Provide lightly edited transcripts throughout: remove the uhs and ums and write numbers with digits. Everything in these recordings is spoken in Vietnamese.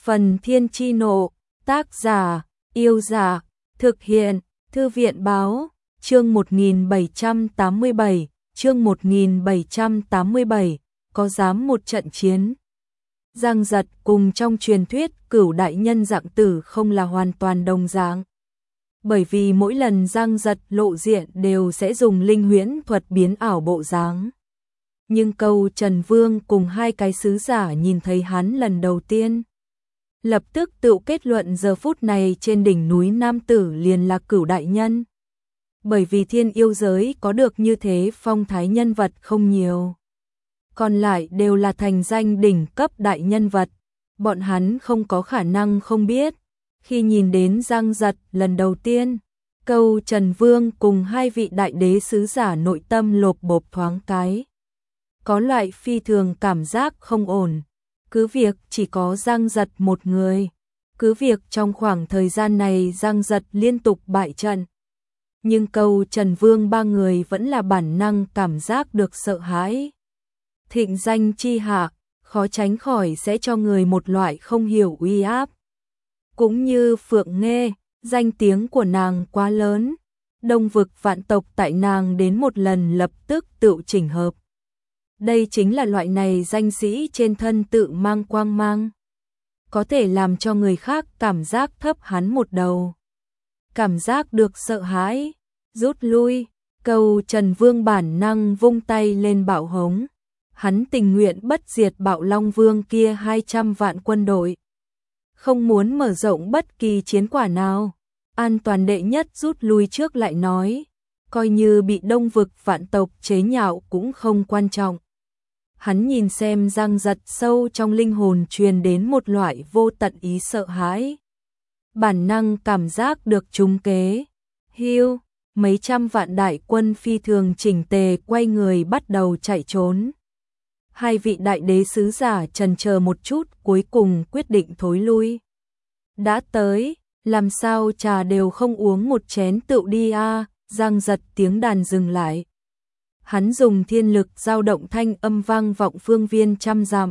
Phần Thiên Chi Nộ, tác giả, Yêu Dạ, thực hiện, Thư viện Báo, chương 1787, chương 1787, có dám một trận chiến. Giang Giật cùng trong truyền thuyết Cửu đại nhân dạng tử không là hoàn toàn đồng dạng. Bởi vì mỗi lần Giang Giật lộ diện đều sẽ dùng linh huyễn thuật biến ảo bộ dáng. Nhưng Câu Trần Vương cùng hai cái sứ giả nhìn thấy hắn lần đầu tiên, lập tức tự kết luận giờ phút này trên đỉnh núi nam tử liền là Cửu đại nhân. Bởi vì thiên yêu giới có được như thế phong thái nhân vật không nhiều, còn lại đều là thành danh đỉnh cấp đại nhân vật, bọn hắn không có khả năng không biết. Khi nhìn đến Giang Giật lần đầu tiên, Câu Trần Vương cùng hai vị đại đế sứ giả nội tâm lộp bộp thoáng cái. Có loại phi thường cảm giác không ổn, cứ việc chỉ có Giang Giật một người, cứ việc trong khoảng thời gian này Giang Giật liên tục bại trận, nhưng Câu Trần Vương ba người vẫn là bản năng cảm giác được sợ hãi. Thịnh danh chi hạ, khó tránh khỏi sẽ cho người một loại không hiểu uy áp. Cũng như Phượng Nghê, danh tiếng của nàng quá lớn, Đông vực vạn tộc tại nàng đến một lần lập tức tự chỉnh hợp. Đây chính là loại này danh sĩ trên thân tự mang quang mang, có thể làm cho người khác cảm giác thấp hắn một đầu. Cảm giác được sợ hãi, rút lui, Câu Trần Vương bản năng vung tay lên bạo hống. Hắn tình nguyện bất diệt Bạo Long Vương kia 200 vạn quân đội, không muốn mở rộng bất kỳ chiến quả nào. An toàn đệ nhất rút lui trước lại nói, coi như bị Đông vực vạn tộc chế nhạo cũng không quan trọng. Hắn nhìn xem Giang Giật, sâu trong linh hồn truyền đến một loại vô tận ý sợ hãi. Bản năng cảm giác được trúng kế. Hiu, mấy trăm vạn đại quân phi thường chỉnh tề quay người bắt đầu chạy trốn. Hai vị đại đế sứ giả chần chờ một chút cuối cùng quyết định thối lui. Đã tới, làm sao trà đều không uống một chén tựu đi a. Giang Giật tiếng đàn dừng lại. Hắn dùng thiên lực dao động thanh âm vang vọng phương viên trăm dặm.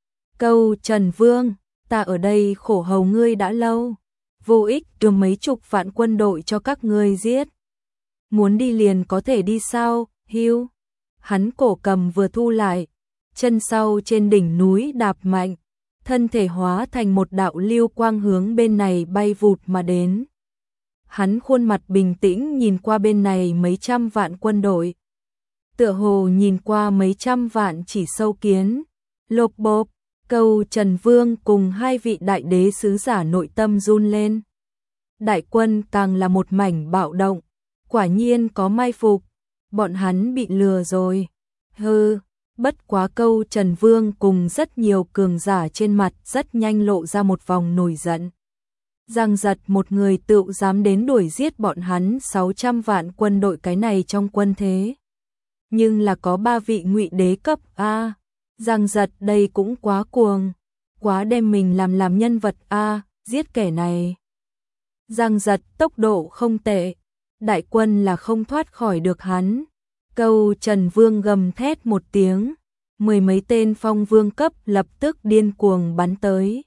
Câu Trần Vương, ta ở đây khổ hầu ngươi đã lâu, vô ích đưa mấy chục vạn quân đội cho các ngươi giết. Muốn đi liền có thể đi sao, hiu. Hắn cổ cầm vừa thu lại, chân sau trên đỉnh núi đạp mạnh, thân thể hóa thành một đạo lưu quang hướng bên này bay vụt mà đến. Hắn khuôn mặt bình tĩnh nhìn qua bên này mấy trăm vạn quân đội, tựa hồ nhìn qua mấy trăm vạn chỉ sâu kiến. Lộp bộp, Câu Trần Vương cùng hai vị đại đế sứ giả nội tâm run lên. Đại quân càng là một mảnh bạo động, quả nhiên có mai phục, bọn hắn bị lừa rồi. Hừ. Bất quá Câu Trần Vương cùng rất nhiều cường giả trên mặt rất nhanh lộ ra một vòng nổi giận. Giang Giật một người tự dám đến đuổi giết bọn hắn 600 vạn quân đội, cái này trong quân thế nhưng là có 3 vị ngụy đế cấp a. Giang Giật đây cũng quá cuồng, quá đem mình làm nhân vật a, giết kẻ này. Giang Giật tốc độ không tệ, đại quân là không thoát khỏi được hắn. Câu Trần Vương gầm thét một tiếng, mười mấy tên phong vương cấp lập tức điên cuồng bắn tới.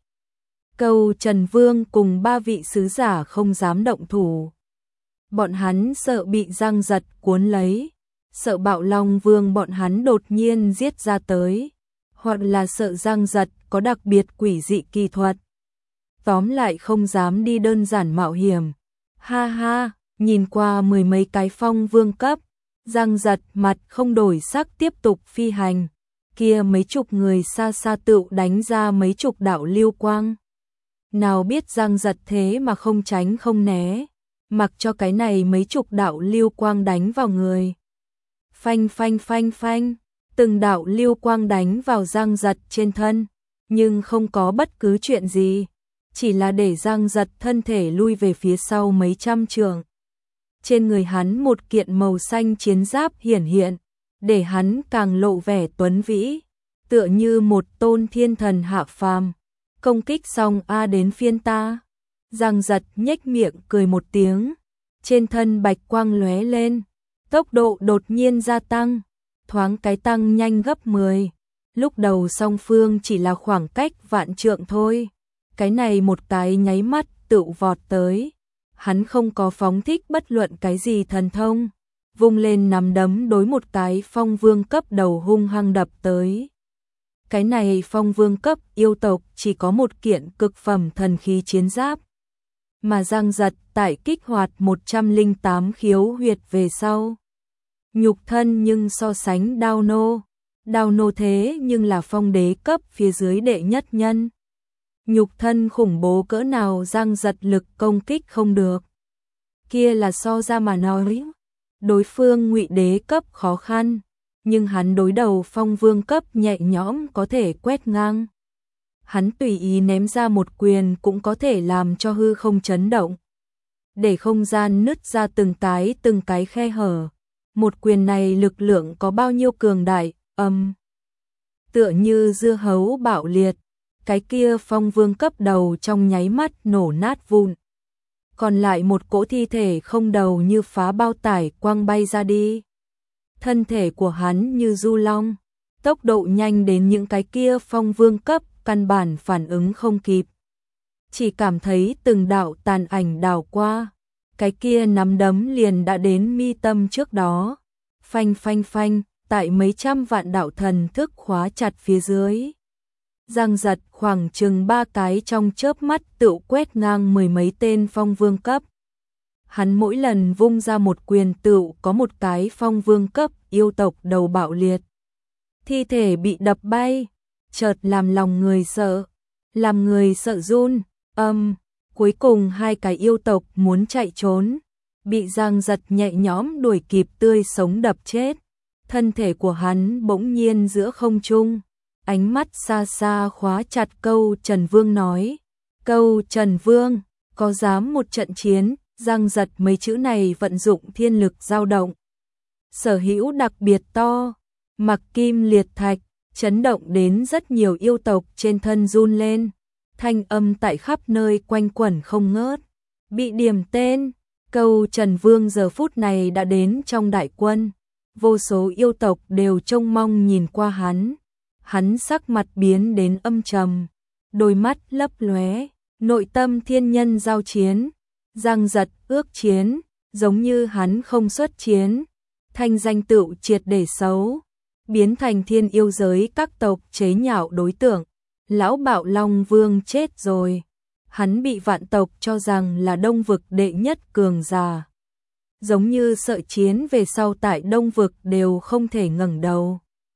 Câu Trần Vương cùng 3 vị sứ giả không dám động thủ. Bọn hắn sợ bị Giang Giật cuốn lấy, sợ Bạo Long Vương bọn hắn đột nhiên giết ra tới, hoặc là sợ Giang Giật có đặc biệt quỷ dị kỳ thuật. Tóm lại không dám đi đơn giản mạo hiểm. Ha ha, nhìn qua mười mấy cái phong vương cấp, Giang Giật mặt không đổi sắc tiếp tục phi hành. Kia mấy chục người xa xa tự đánh ra mấy chục đạo lưu quang. Nào biết Giang Giật thế mà không tránh không né, mặc cho cái này mấy chục đạo lưu quang đánh vào người. Phanh phanh phanh phanh, từng đạo lưu quang đánh vào Giang Giật trên thân, nhưng không có bất cứ chuyện gì, chỉ là để Giang Giật thân thể lui về phía sau mấy trăm trượng. Trên người hắn một kiện màu xanh chiến giáp hiển hiện, để hắn càng lộ vẻ tuấn vĩ, tựa như một tôn thiên thần hạ phàm. Công kích xong a đến phiên ta. Giang Giật nhếch miệng cười một tiếng, trên thân bạch quang lóe lên, tốc độ đột nhiên gia tăng, thoáng cái tăng nhanh gấp 10. Lúc đầu song phương chỉ là khoảng cách vạn trượng thôi, cái này một cái nháy mắt tự vọt tới. Hắn không có phóng thích bất luận cái gì thần thông, vung lên nắm đấm đối một cái phong vương cấp đầu hung hăng đập tới. Cái này phong vương cấp yêu tộc chỉ có một kiện cực phẩm thần khí chiến giáp. Mà Giang Giật tại kích hoạt 108 khiếu huyệt về sau. Nhục thân nhưng so sánh Đao nô thế nhưng là phong đế cấp phía dưới đệ nhất nhân. Nhục thân khủng bố cỡ nào Giang Giật lực công kích không được. Kia là so ra mà nói. Đối phương ngụy đế cấp khó khăn, nhưng hắn đối đầu phong vương cấp nhẹ nhõm có thể quét ngang. Hắn tùy ý ném ra một quyền cũng có thể làm cho hư không chấn động. Để không gian nứt ra từng cái khe hở. Một quyền này lực lượng có bao nhiêu cường đại, tựa như dưa hấu bạo liệt. Cái kia phong vương cấp đầu trong nháy mắt nổ nát vụn. Còn lại một cỗ thi thể không đầu như phá bao tải quăng bay ra đi. Thân thể của hắn như du long, tốc độ nhanh đến những cái kia phong vương cấp căn bản phản ứng không kịp. Chỉ cảm thấy từng đạo tàn ảnh đảo qua, cái kia nắm đấm liền đã đến mi tâm trước đó. Phanh phanh phanh, tại mấy trăm vạn đạo thần thức khóa chặt phía dưới. Giang Giật khoảng chừng 3 cái trong chớp mắt tự quét ngang mười mấy tên phong vương cấp. Hắn mỗi lần vung ra một quyền tự có một cái phong vương cấp yêu tộc đầu bạo liệt. Thi thể bị đập bay, chợt làm lòng người sợ, làm người sợ run. Cuối cùng hai cái yêu tộc muốn chạy trốn, bị Giang Giật nhẹ nhõm đuổi kịp tươi sống đập chết. Thân thể của hắn bỗng nhiên giữa không trung, ánh mắt xa xa khóa chặt Câu Trần Vương nói. Câu Trần Vương, có dám một trận chiến? Giang Giật mấy chữ này vận dụng thiên lực dao động. Sở hữu đặc biệt to, mặc kim liệt thạch, chấn động đến rất nhiều yêu tộc trên thân run lên. Thanh âm tại khắp nơi quanh quẩn không ngớt. Bị điểm tên, Câu Trần Vương giờ phút này đã đến trong đại quân. Vô số yêu tộc đều trông mong nhìn qua hắn. Hắn sắc mặt biến đến âm trầm, đôi mắt lấp lóe, nội tâm thiên nhân giao chiến. Giang Giật ước chiến, giống như hắn không xuất chiến, thanh danh tựu triệt để xấu, biến thành thiên yêu giới các tộc chế nhạo đối tượng. Lão Bạo Long Vương chết rồi, hắn bị vạn tộc cho rằng là Đông vực đệ nhất cường giả. Giống như sợ chiến về sau tại Đông vực đều không thể ngẩng đầu.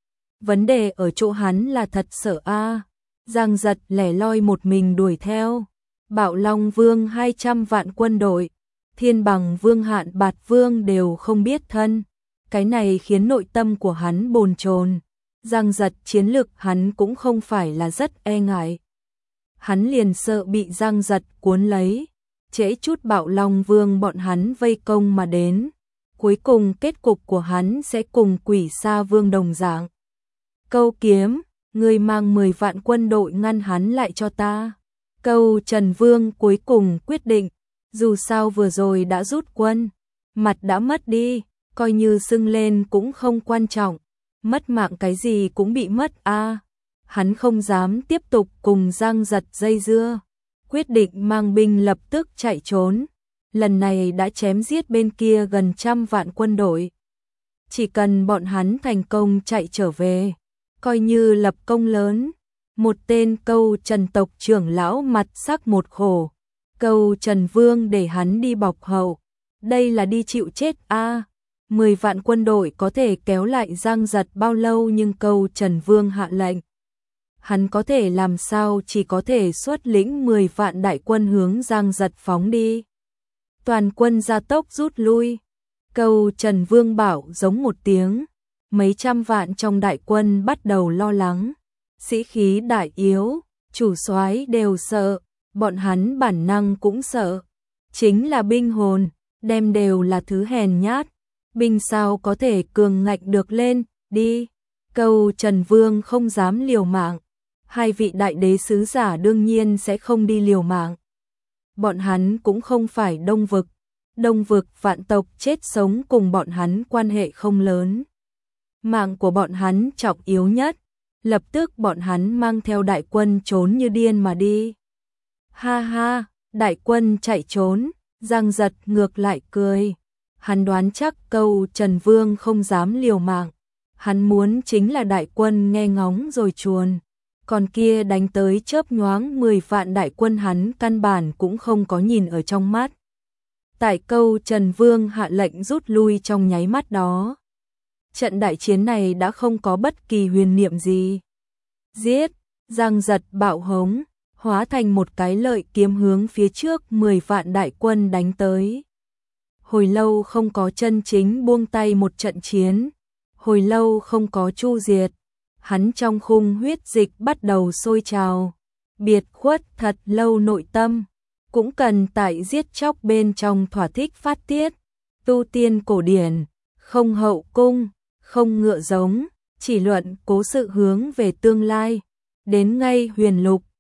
Vấn đề ở chỗ hắn là thật sợ a. Giang Giật lẻ loi một mình đuổi theo. Bạo Long Vương 200 vạn quân đội, Thiên Bằng Vương Hạn Bạt Vương đều không biết thân. Cái này khiến nội tâm của hắn bồn chồn. Giang Giật chiến lực hắn cũng không phải là rất e ngại. Hắn liền sợ bị Giang Giật cuốn lấy, trễ chút Bạo Long Vương bọn hắn vây công mà đến. Cuối cùng kết cục của hắn sẽ cùng Quỷ Sa Vương đồng dạng. Câu Kiếm, ngươi mang 10 vạn quân đội ngăn hắn lại cho ta. Câu Trần Vương cuối cùng quyết định, dù sao vừa rồi đã rút quân, mặt đã mất đi, coi như sưng lên cũng không quan trọng, mất mạng cái gì cũng bị mất a. Hắn không dám tiếp tục cùng Giang Giật dây dưa, quyết định mang binh lập tức chạy trốn. Lần này đã chém giết bên kia gần 100 vạn quân đội. Chỉ cần bọn hắn thành công chạy trở về, coi như lập công lớn. Một tên Câu Trần tộc trưởng lão mặt sắc một khổ. Câu Trần Vương để hắn đi bọc hậu. Đây là đi chịu chết a. 10 vạn quân đội có thể kéo lại Giang Giật bao lâu, nhưng Câu Trần Vương hạ lệnh. Hắn có thể làm sao, chỉ có thể xuất lĩnh 10 vạn đại quân hướng Giang Giật phóng đi. Toàn quân gia tốc rút lui. Câu Trần Vương bảo giống một tiếng. Mấy trăm vạn trong đại quân bắt đầu lo lắng. Sĩ khí đại yếu, chủ soái đều sợ, bọn hắn bản năng cũng sợ. Chính là binh hồn, đem đều là thứ hèn nhát. Binh sao có thể cường ngạnh được lên, đi. Câu Trần Vương không dám liều mạng. Hai vị đại đế sứ giả đương nhiên sẽ không đi liều mạng. Bọn hắn cũng không phải Đông vực. Đông vực vạn tộc chết sống cùng bọn hắn quan hệ không lớn. Mạng của bọn hắn trọng yếu nhất. Lập tức bọn hắn mang theo đại quân trốn như điên mà đi. Ha ha, đại quân chạy trốn, Giang Giật ngược lại cười. Hắn đoán chắc câu Trần Vương không dám liều mạng. Hắn muốn chính là đại quân nghe ngóng rồi chuồn. Còn kia đánh tới chớp nhoáng 10 vạn đại quân hắn căn bản cũng không có nhìn ở trong mắt. Tại câu Trần Vương hạ lệnh rút lui trong nháy mắt đó. Trận đại chiến này đã không có bất kỳ huyền niệm gì. Giết, Giang Giật bạo hống, hóa thành một cái lợi kiếm hướng phía trước 10 vạn đại quân đánh tới. Hồi lâu không có chân chính buông tay một trận chiến, hồi lâu không có chu diệt, hắn trong khung huyết dịch bắt đầu sôi trào, biệt khuất thật lâu nội tâm, cũng cần tại giết chóc bên trong thỏa thích phát tiết, tu tiên cổ điển, không hậu cung, không ngựa giống, chỉ luận cố sự hướng về tương lai, đến ngay huyền lục,